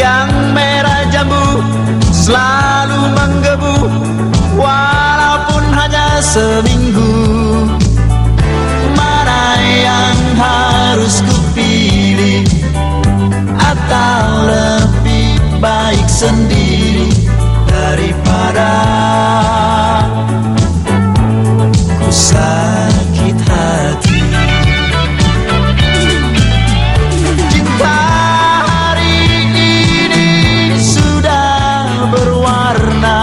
Yang merah jambu selalu menggebu, walaupun hanya seminggu. Mana yang harus kupilih, atau lebih baik sendiri daripada ku sakit hati. Cinta hari ini sudah berwarna,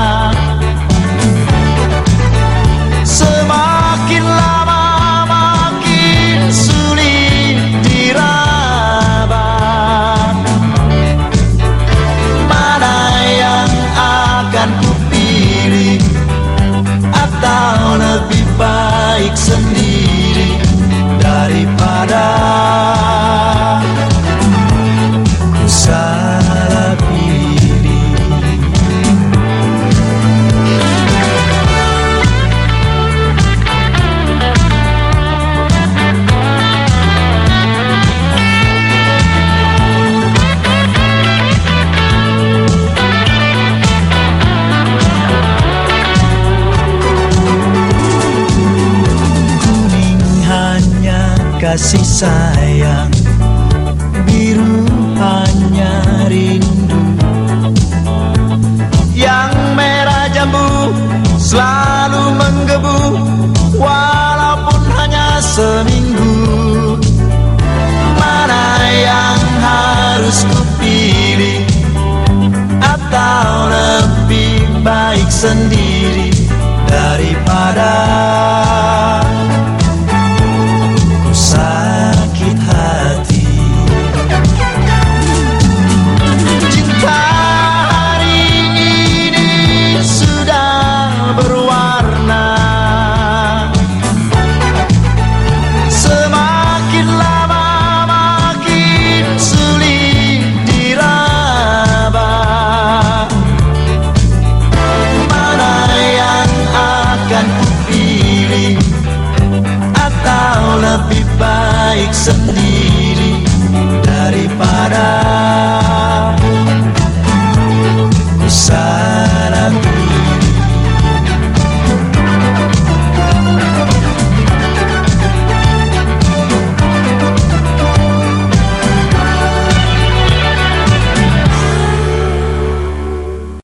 semakin lama makin sulit diraba. Mana yang akan kupilih, atau lebih baik sendiri daripada ku salah pilih. Kuning hanya kasih sayang, biru hanya rindu. Yang merah jambu selalu menggebu, walaupun hanya seminggu. Mana yang harus kupilih, atau lebih baik sendiri daripada ku sakit hati. Cinta hari ini sudah berwarna, semakin lama makin sulit diraba. Mana yang akan kupilih, atau lebih baik sendiri